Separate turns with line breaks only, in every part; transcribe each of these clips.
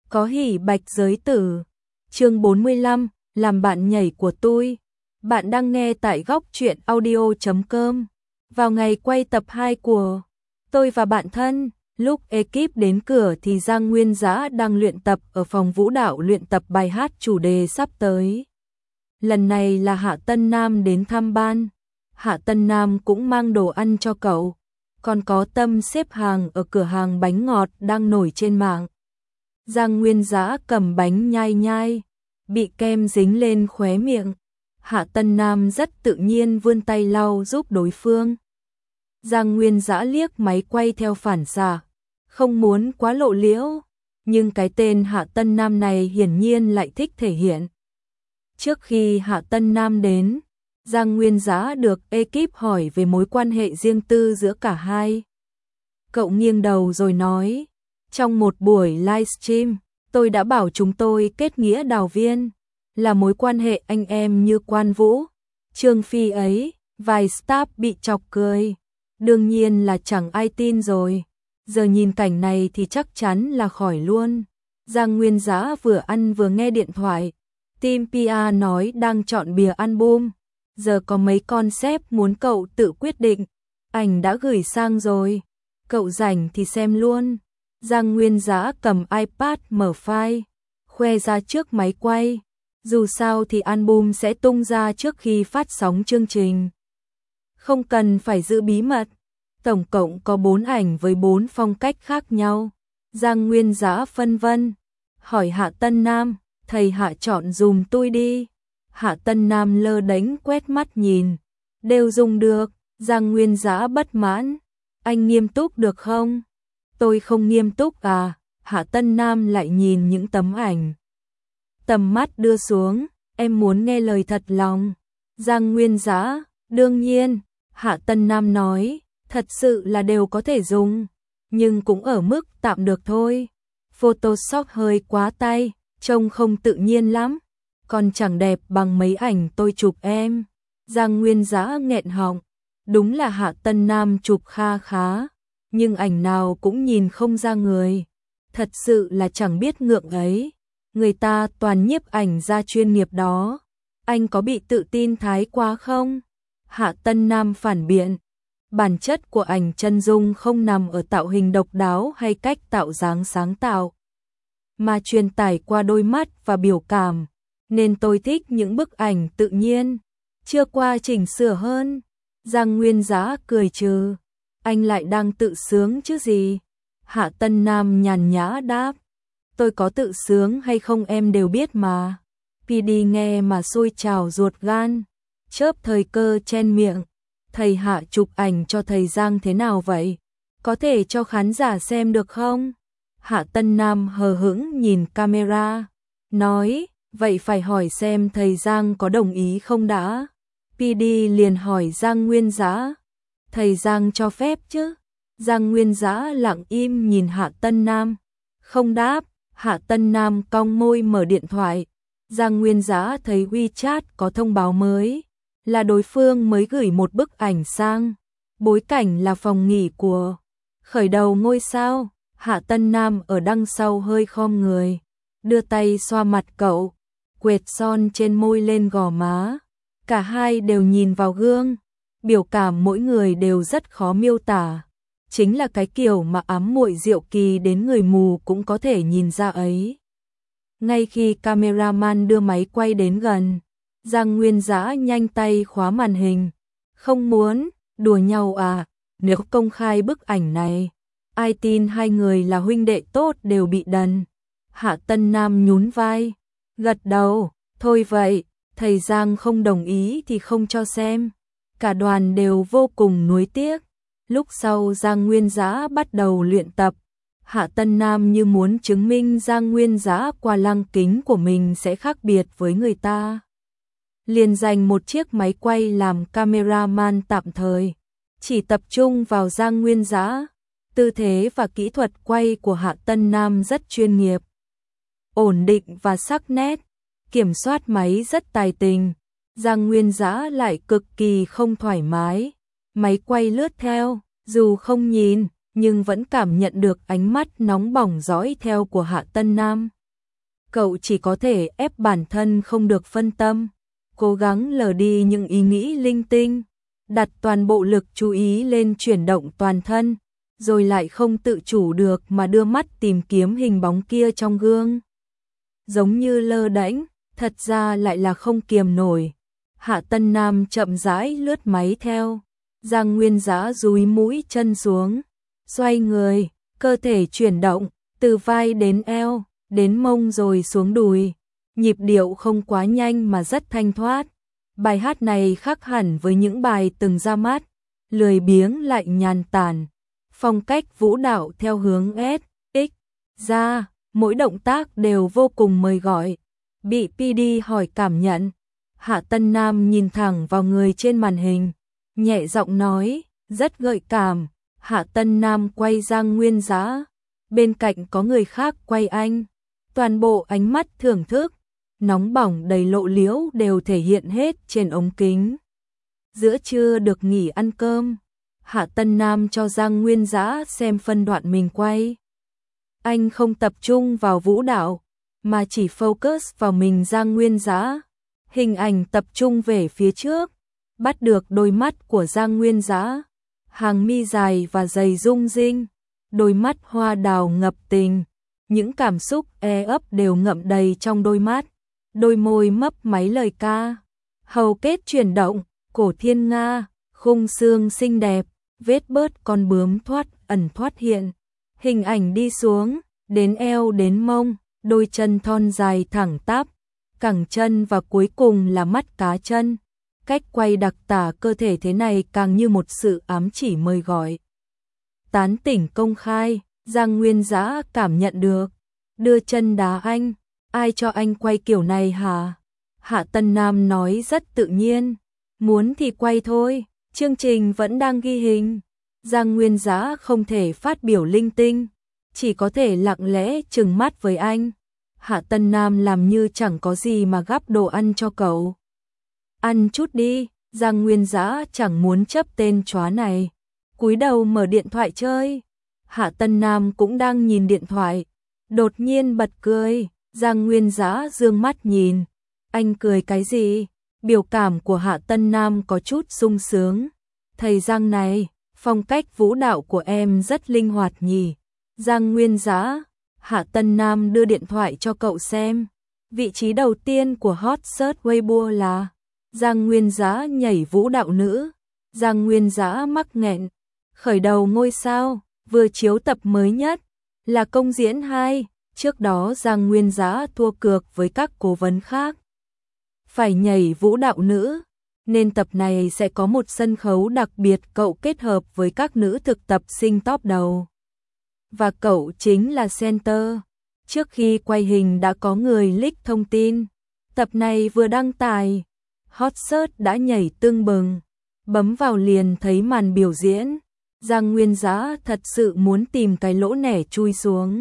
Có hỉ bạch giới tử. Chương 45, làm bạn nhảy của tôi. Bạn đang nghe tại góc truyện audio.com. Vào ngày quay tập 2 của Tôi và bạn thân, lúc ekip đến cửa thì Giang Nguyên Dã đang luyện tập ở phòng vũ đạo luyện tập bài hát chủ đề sắp tới. Lần này là Hạ Tân Nam đến thăm ban. Hạ Tân Nam cũng mang đồ ăn cho cậu. Còn có Tâm xếp hàng ở cửa hàng bánh ngọt đang nổi trên mạng. Giang Nguyên Dã cầm bánh nhai nhai, bị kem dính lên khóe miệng. Hạ Tân Nam rất tự nhiên vươn tay lau giúp đối phương. Giang Nguyên Dã liếc máy quay theo phản xạ, không muốn quá lộ liễu, nhưng cái tên Hạ Tân Nam này hiển nhiên lại thích thể hiện. Trước khi Hạ Tân Nam đến, Giang Nguyên Dã được ekip hỏi về mối quan hệ riêng tư giữa cả hai. Cậu nghiêng đầu rồi nói, trong một buổi livestream, tôi đã bảo chúng tôi kết nghĩa đào viên, là mối quan hệ anh em như Quan Vũ, Trương Phi ấy, vài staff bị chọc cười. Đương nhiên là chẳng ai tin rồi, giờ nhìn cảnh này thì chắc chắn là khỏi luôn. Giang Nguyên Dã vừa ăn vừa nghe điện thoại, team PR nói đang chọn bìa album, giờ có mấy concept muốn cậu tự quyết định, ảnh đã gửi sang rồi, cậu rảnh thì xem luôn. Giang Nguyên Dã cầm iPad mở file, khoe ra trước máy quay, dù sao thì album sẽ tung ra trước khi phát sóng chương trình. Không cần phải giữ bí mật, tổng cộng có 4 ảnh với 4 phong cách khác nhau. Giang Nguyên Dã phân vân, hỏi Hạ Tân Nam, thầy Hạ chọn dùm tôi đi. Hạ Tân Nam lơ đánh quét mắt nhìn, đều dùng được. Giang Nguyên Dã bất mãn, anh nghiêm túc được không? Tôi không nghiêm túc à? Hạ Tân Nam lại nhìn những tấm ảnh. Tầm mắt đưa xuống, em muốn nghe lời thật lòng. Giang Nguyên Dã, đương nhiên. Hạ Tân Nam nói, thật sự là đều có thể dùng, nhưng cũng ở mức tạm được thôi. Photoshop hơi quá tay, trông không tự nhiên lắm, còn chẳng đẹp bằng mấy ảnh tôi chụp em. Giang Nguyên Dã nghẹn họng, đúng là Hạ Tân Nam chụp kha khá, nhưng ảnh nào cũng nhìn không ra người. Thật sự là chẳng biết ngượng ấy, người ta toàn nhiếp ảnh gia chuyên nghiệp đó. Anh có bị tự tin thái quá không? Hạ Tân Nam phản biện, bản chất của ảnh chân dung không nằm ở tạo hình độc đáo hay cách tạo dáng sáng tạo, mà truyền tải qua đôi mắt và biểu cảm, nên tôi thích những bức ảnh tự nhiên, chưa qua chỉnh sửa hơn. Giang Nguyên Dã cười trừ, anh lại đang tự sướng chứ gì? Hạ Tân Nam nhàn nhã đáp, tôi có tự sướng hay không em đều biết mà. PD nghe mà sôi trào ruột gan, chớp thời cơ chen miệng, thầy Hạ chụp ảnh cho thầy Giang thế nào vậy? Có thể cho khán giả xem được không? Hạ Tân Nam hờ hững nhìn camera, nói, vậy phải hỏi xem thầy Giang có đồng ý không đã. PD liền hỏi Giang Nguyên Dã, thầy Giang cho phép chứ? Giang Nguyên Dã lặng im nhìn Hạ Tân Nam, không đáp. Hạ Tân Nam cong môi mở điện thoại. Giang Nguyên Dã thấy WeChat có thông báo mới, là đối phương mới gửi một bức ảnh sang, bối cảnh là phòng nghỉ của khởi đầu ngôi sao. Hạ Tân Nam ở đằng sau hơi khom người, đưa tay xoa mặt cậu, quệt son trên môi lên gò má. Cả hai đều nhìn vào gương, biểu cảm mỗi người đều rất khó miêu tả, chính là cái kiểu mà ám muội Diệu Kỳ đến người mù cũng có thể nhìn ra ấy. Ngay khi cameraman đưa máy quay đến gần, Giang Nguyên Dã nhanh tay khóa màn hình. Không muốn, đùa nhau à, nếu công khai bức ảnh này, ai tin hai người là huynh đệ tốt đều bị đần. Hạ Tân Nam nhún vai, gật đầu, thôi vậy, thầy Giang không đồng ý thì không cho xem. Cả đoàn đều vô cùng nuối tiếc. Lúc sau Giang Nguyên Dã bắt đầu luyện tập. Hạ Tân Nam như muốn chứng minh Giang Nguyên Dã qua lăng kính của mình sẽ khác biệt với người ta, liền dành một chiếc máy quay làm cameraman tạm thời, chỉ tập trung vào Giang Nguyên Dã. Tư thế và kỹ thuật quay của Hạ Tân Nam rất chuyên nghiệp, ổn định và sắc nét, kiểm soát máy rất tài tình. Giang Nguyên Dã lại cực kỳ không thoải mái, máy quay lướt theo, dù không nhìn nhưng vẫn cảm nhận được ánh mắt nóng bỏng dõi theo của Hạ Tân Nam. cậu chỉ có thể ép bản thân không được phân tâm, cố gắng lờ đi những ý nghĩ linh tinh, đặt toàn bộ lực chú ý lên chuyển động toàn thân, rồi lại không tự chủ được mà đưa mắt tìm kiếm hình bóng kia trong gương. Giống như lơ đễnh, thật ra lại là không kiềm nổi. Hạ Tân Nam chậm rãi lướt máy theo, Giang Nguyên Dã dúi mũi chân xuống, xoay người, cơ thể chuyển động, từ vai đến eo, đến mông rồi xuống đùi. Nhịp điệu không quá nhanh mà rất thanh thoát. Bài hát này khác hẳn với những bài từng ra mắt, lười biếng lại nhàn tản. Phong cách vũ đạo theo hướng S, X, ra, mỗi động tác đều vô cùng mời gọi. Bị PD hỏi cảm nhận, Hạ Tân Nam nhìn thẳng vào người trên màn hình, nhẹ giọng nói, rất gợi cảm. Hạ Tân Nam quay Giang Nguyên Dã, bên cạnh có người khác quay anh, toàn bộ ánh mắt thưởng thức, nóng bỏng đầy lộ liễu đều thể hiện hết trên ống kính. Giữa trưa được nghỉ ăn cơm, Hạ Tân Nam cho Giang Nguyên Dã xem phân đoạn mình quay. Anh không tập trung vào vũ đạo, mà chỉ focus vào mình Giang Nguyên Dã. Hình ảnh tập trung về phía trước, bắt được đôi mắt của Giang Nguyên Dã, hàng mi dài và dày rung rinh, đôi mắt hoa đào ngập tình, những cảm xúc ấp đều ngậm đầy trong đôi mắt, đôi môi mấp máy lời ca, hầu kết chuyển động, cổ thiên nga, khung xương xinh đẹp, vết bớt con bướm thoát ẩn thoát hiện. Hình ảnh đi xuống, đến eo đến mông, đôi chân thon dài thẳng tắp, cẳng chân và cuối cùng là mắt cá chân. Cách quay đặc tả cơ thể thế này càng như một sự ám chỉ mời gọi. Tán tỉnh công khai, Giang Nguyên Dã cảm nhận được. Đưa chân đá anh, ai cho anh quay kiểu này hả? Hạ Tân Nam nói rất tự nhiên, muốn thì quay thôi, chương trình vẫn đang ghi hình. Giang Nguyên Dã không thể phát biểu linh tinh, chỉ có thể lặng lẽ trừng mắt với anh. Hạ Tân Nam làm như chẳng có gì mà gắp đồ ăn cho cậu. Ăn chút đi, Giang Nguyên Dã chẳng muốn chấp tên chó này. Cúi đầu mở điện thoại chơi. Hạ Tân Nam cũng đang nhìn điện thoại, đột nhiên bật cười. Giang Nguyên Dã dương mắt nhìn, anh cười cái gì? Biểu cảm của Hạ Tân Nam có chút sung sướng. Thầy Giang này, phong cách vũ đạo của em rất linh hoạt nhỉ. Giang Nguyên Dã, Hạ Tân Nam đưa điện thoại cho cậu xem. Vị trí đầu tiên của hot search Weibo là Giang Nguyên Dã nhảy vũ đạo nữ. Giang Nguyên Dã mắc nghẹn, khởi đầu ngôi sao, vừa chiếu tập mới nhất là Công diễn 2. Trước đó Giang Nguyên Dã thua cược với các cố vấn khác, phải nhảy vũ đạo nữ, nên tập này sẽ có một sân khấu đặc biệt cậu kết hợp với các nữ thực tập sinh top đầu. Và cậu chính là center. Trước khi quay hình đã có người leak thông tin. Tập này vừa đăng tải, hot search đã nhảy tưng bừng. Bấm vào liền thấy màn biểu diễn. Giang Nguyên Dã thật sự muốn tìm cái lỗ nẻ chui xuống.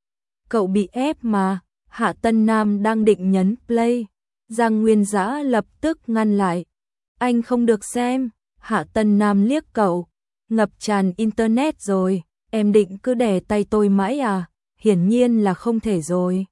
Cậu bị ép mà. Hạ Tân Nam đang định nhấn play, Giang Nguyên Dã lập tức ngăn lại. Anh không được xem. Hạ Tân Nam liếc cậu. Ngập tràn internet rồi, em định cứ đè tay tôi mãi à? Hiển nhiên là không thể rồi.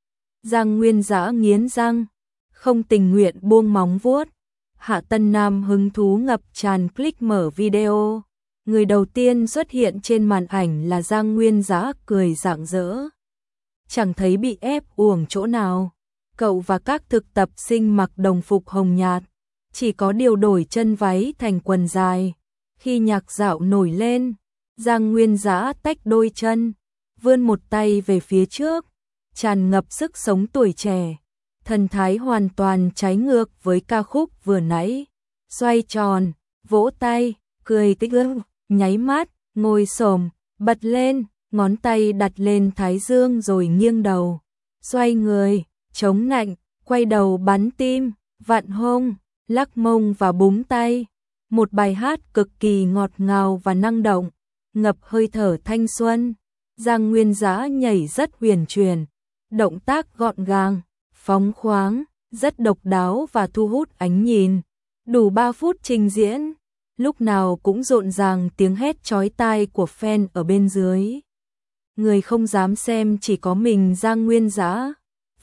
Giang Nguyên Dã nghiến răng, không tình nguyện buông móng vuốt. Hạ Tân Nam hứng thú ngập tràn click mở video. Người đầu tiên xuất hiện trên màn ảnh là Giang Nguyên Dã cười rạng rỡ. Chẳng thấy bị ép uổng chỗ nào. Cậu và các thực tập sinh mặc đồng phục hồng nhạt, chỉ có điều đổi chân váy thành quần dài. Khi nhạc dạo nổi lên, Giang Nguyên Dã tách đôi chân, vươn một tay về phía trước, tràn ngập sức sống tuổi trẻ. Thần thái hoàn toàn trái ngược với ca khúc vừa nãy. Xoay tròn, vỗ tay, cười tích ưng, nháy mắt, ngồi xổm, bật lên, ngón tay đặt lên thái dương rồi nghiêng đầu. Xoay người, chống nạnh, quay đầu bắn tim, vặn hông, lắc mông và búng tay. Một bài hát cực kỳ ngọt ngào và năng động, ngập hơi thở thanh xuân. Giang Nguyên Dã nhảy rất huyền chuyển, động tác gọn gàng, phóng khoáng, rất độc đáo và thu hút ánh nhìn. Đủ 3 phút trình diễn, lúc nào cũng rộn ràng tiếng hét chói tai của fan ở bên dưới. Người không dám xem chỉ có mình Giang Nguyên Dã.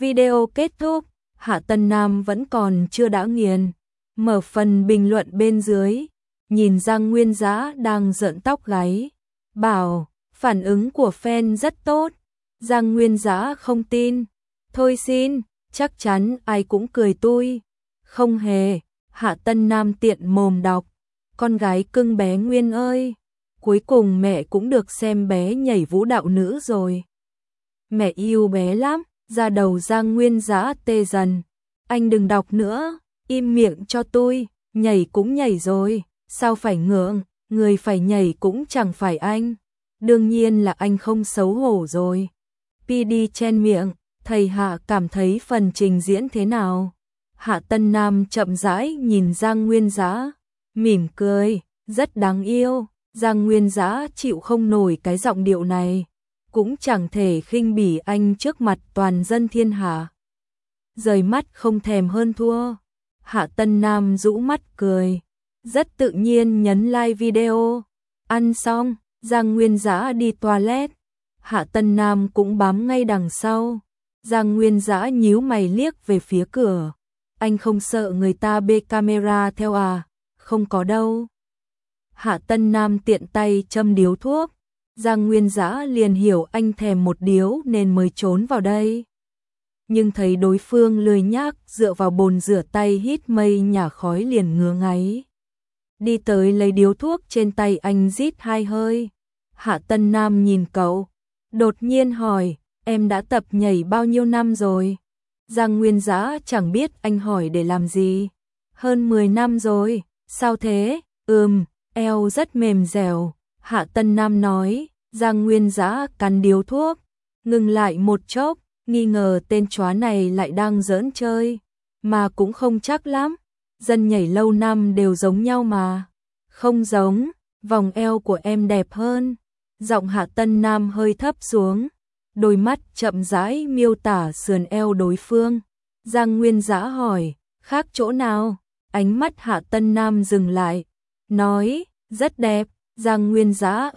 Video kết thúc, Hạ Tân Nam vẫn còn chưa đã nghiền. Mở phần bình luận bên dưới, nhìn Giang Nguyên Dã đang rợn tóc gáy, bảo phản ứng của fan rất tốt. Giang Nguyên Dã không tin, thôi xin, chắc chắn ai cũng cười tôi. Không hề, Hạ Tân Nam tiện mồm đọc, con gái cưng bé Nguyên ơi, cuối cùng mẹ cũng được xem bé nhảy vũ đạo nữ rồi. Mẹ yêu bé lắm, ra đầu Giang Nguyên Dã tê dần. Anh đừng đọc nữa, im miệng cho tôi, nhảy cũng nhảy rồi, sao phải ngượng, người phải nhảy cũng chẳng phải anh. Đương nhiên là anh không xấu hổ rồi. PD chen miệng, thầy Hạ cảm thấy phần trình diễn thế nào? Hạ Tân Nam chậm rãi nhìn Giang Nguyên Dã, mỉm cười, rất đáng yêu. Giang Nguyên Dã chịu không nổi cái giọng điệu này, cũng chẳng thể khinh bỉ anh trước mặt toàn dân thiên hạ. Rời mắt không thèm hơn thua. Hạ Tân Nam rũ mắt cười, rất tự nhiên nhấn like video. Ăn xong, Giang Nguyên Dã đi toilet, Hạ Tân Nam cũng bám ngay đằng sau. Giang Nguyên Dã nhíu mày liếc về phía cửa. Anh không sợ người ta bê camera theo à? Không có đâu. Hạ Tân Nam tiện tay châm điếu thuốc. Giang Nguyên Dã liền hiểu anh thèm một điếu nên mới trốn vào đây. Nhưng thấy đối phương lười nhác dựa vào bồn rửa tay hít mây nhả khói liền ngứa ngáy. Đi tới lấy điếu thuốc trên tay anh rít 2 hơi. Hạ Tân Nam nhìn cậu, đột nhiên hỏi, em đã tập nhảy bao nhiêu năm rồi? Giang Nguyên Dã chẳng biết anh hỏi để làm gì. Hơn 10 năm rồi, sao thế? Eo rất mềm dẻo, Hạ Tân Nam nói. Giang Nguyên Dã cắn điếu thuốc, ngừng lại một chốc, nghi ngờ tên chó này lại đang giỡn chơi, mà cũng không chắc lắm, dân nhảy lâu năm đều giống nhau mà. Không giống, vòng eo của em đẹp hơn. Giọng Hạ Tân Nam hơi thấp xuống, đôi mắt chậm rãi miêu tả sườn eo đối phương. Giang Nguyên Dã hỏi, khác chỗ nào? Ánh mắt Hạ Tân Nam dừng lại, nói, rất đẹp. Giang Nguyên Dã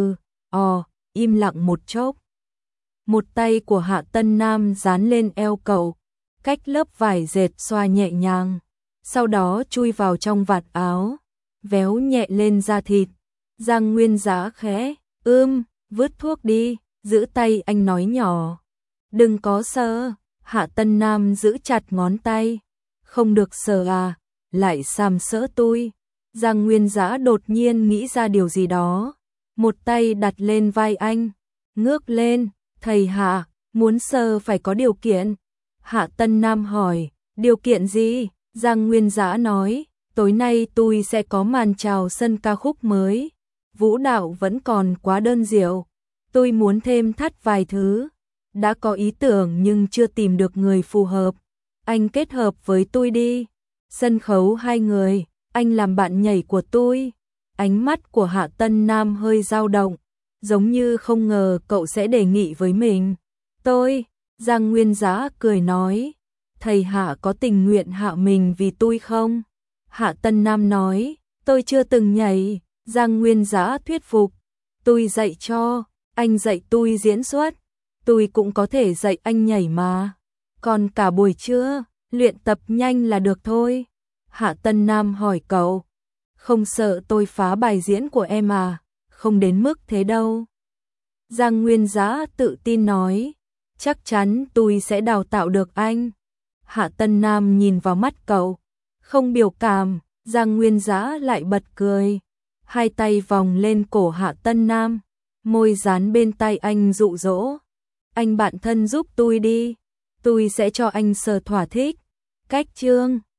im lặng một chốc. Một tay của Hạ Tân Nam dán lên eo cậu, cách lớp vải dệt xoa nhẹ nhàng, sau đó chui vào trong vạt áo, véo nhẹ lên da thịt. Giang Nguyên Dã khẽ, vứt thuốc đi, giữ tay anh nói nhỏ. Đừng có sờ. Hạ Tân Nam giữ chặt ngón tay. Không được sờ à, lại sàm sỡ tôi. Giang Nguyên Dã đột nhiên nghĩ ra điều gì đó, một tay đặt lên vai anh, ngước lên, thầy Hạ, muốn sờ phải có điều kiện. Hạ Tân Nam hỏi, điều kiện gì? Giang Nguyên Dã nói, tối nay tôi sẽ có màn chào sân ca khúc mới, vũ đạo vẫn còn quá đơn điệu, tôi muốn thêm thắt vài thứ, đã có ý tưởng nhưng chưa tìm được người phù hợp, anh kết hợp với tôi đi, sân khấu 2 người, anh làm bạn nhảy của tôi. Ánh mắt của Hạ Tân Nam hơi dao động, giống như không ngờ cậu sẽ đề nghị với mình. Giang Nguyên Dã cười nói, thầy Hạ có tình nguyện hạ mình vì tôi không? Hạ Tân Nam nói, tôi chưa từng nhảy. Giang Nguyên Dã thuyết phục, tôi dạy cho, anh dạy tôi diễn xuất, tôi cũng có thể dạy anh nhảy mà. Còn cả buổi trưa, luyện tập nhanh là được thôi. Hạ Tân Nam hỏi cậu, không sợ tôi phá bài diễn của em à? Không đến mức thế đâu. Giang Nguyên Dã tự tin nói, chắc chắn tôi sẽ đào tạo được anh. Hạ Tân Nam nhìn vào mắt cậu, không biểu cảm. Giang Nguyên Dã lại bật cười, hai tay vòng lên cổ Hạ Tân Nam, môi dán bên tay anh dụ dỗ. Anh bạn thân giúp tôi đi, tôi sẽ cho anh sờ thỏa thích. Cách chương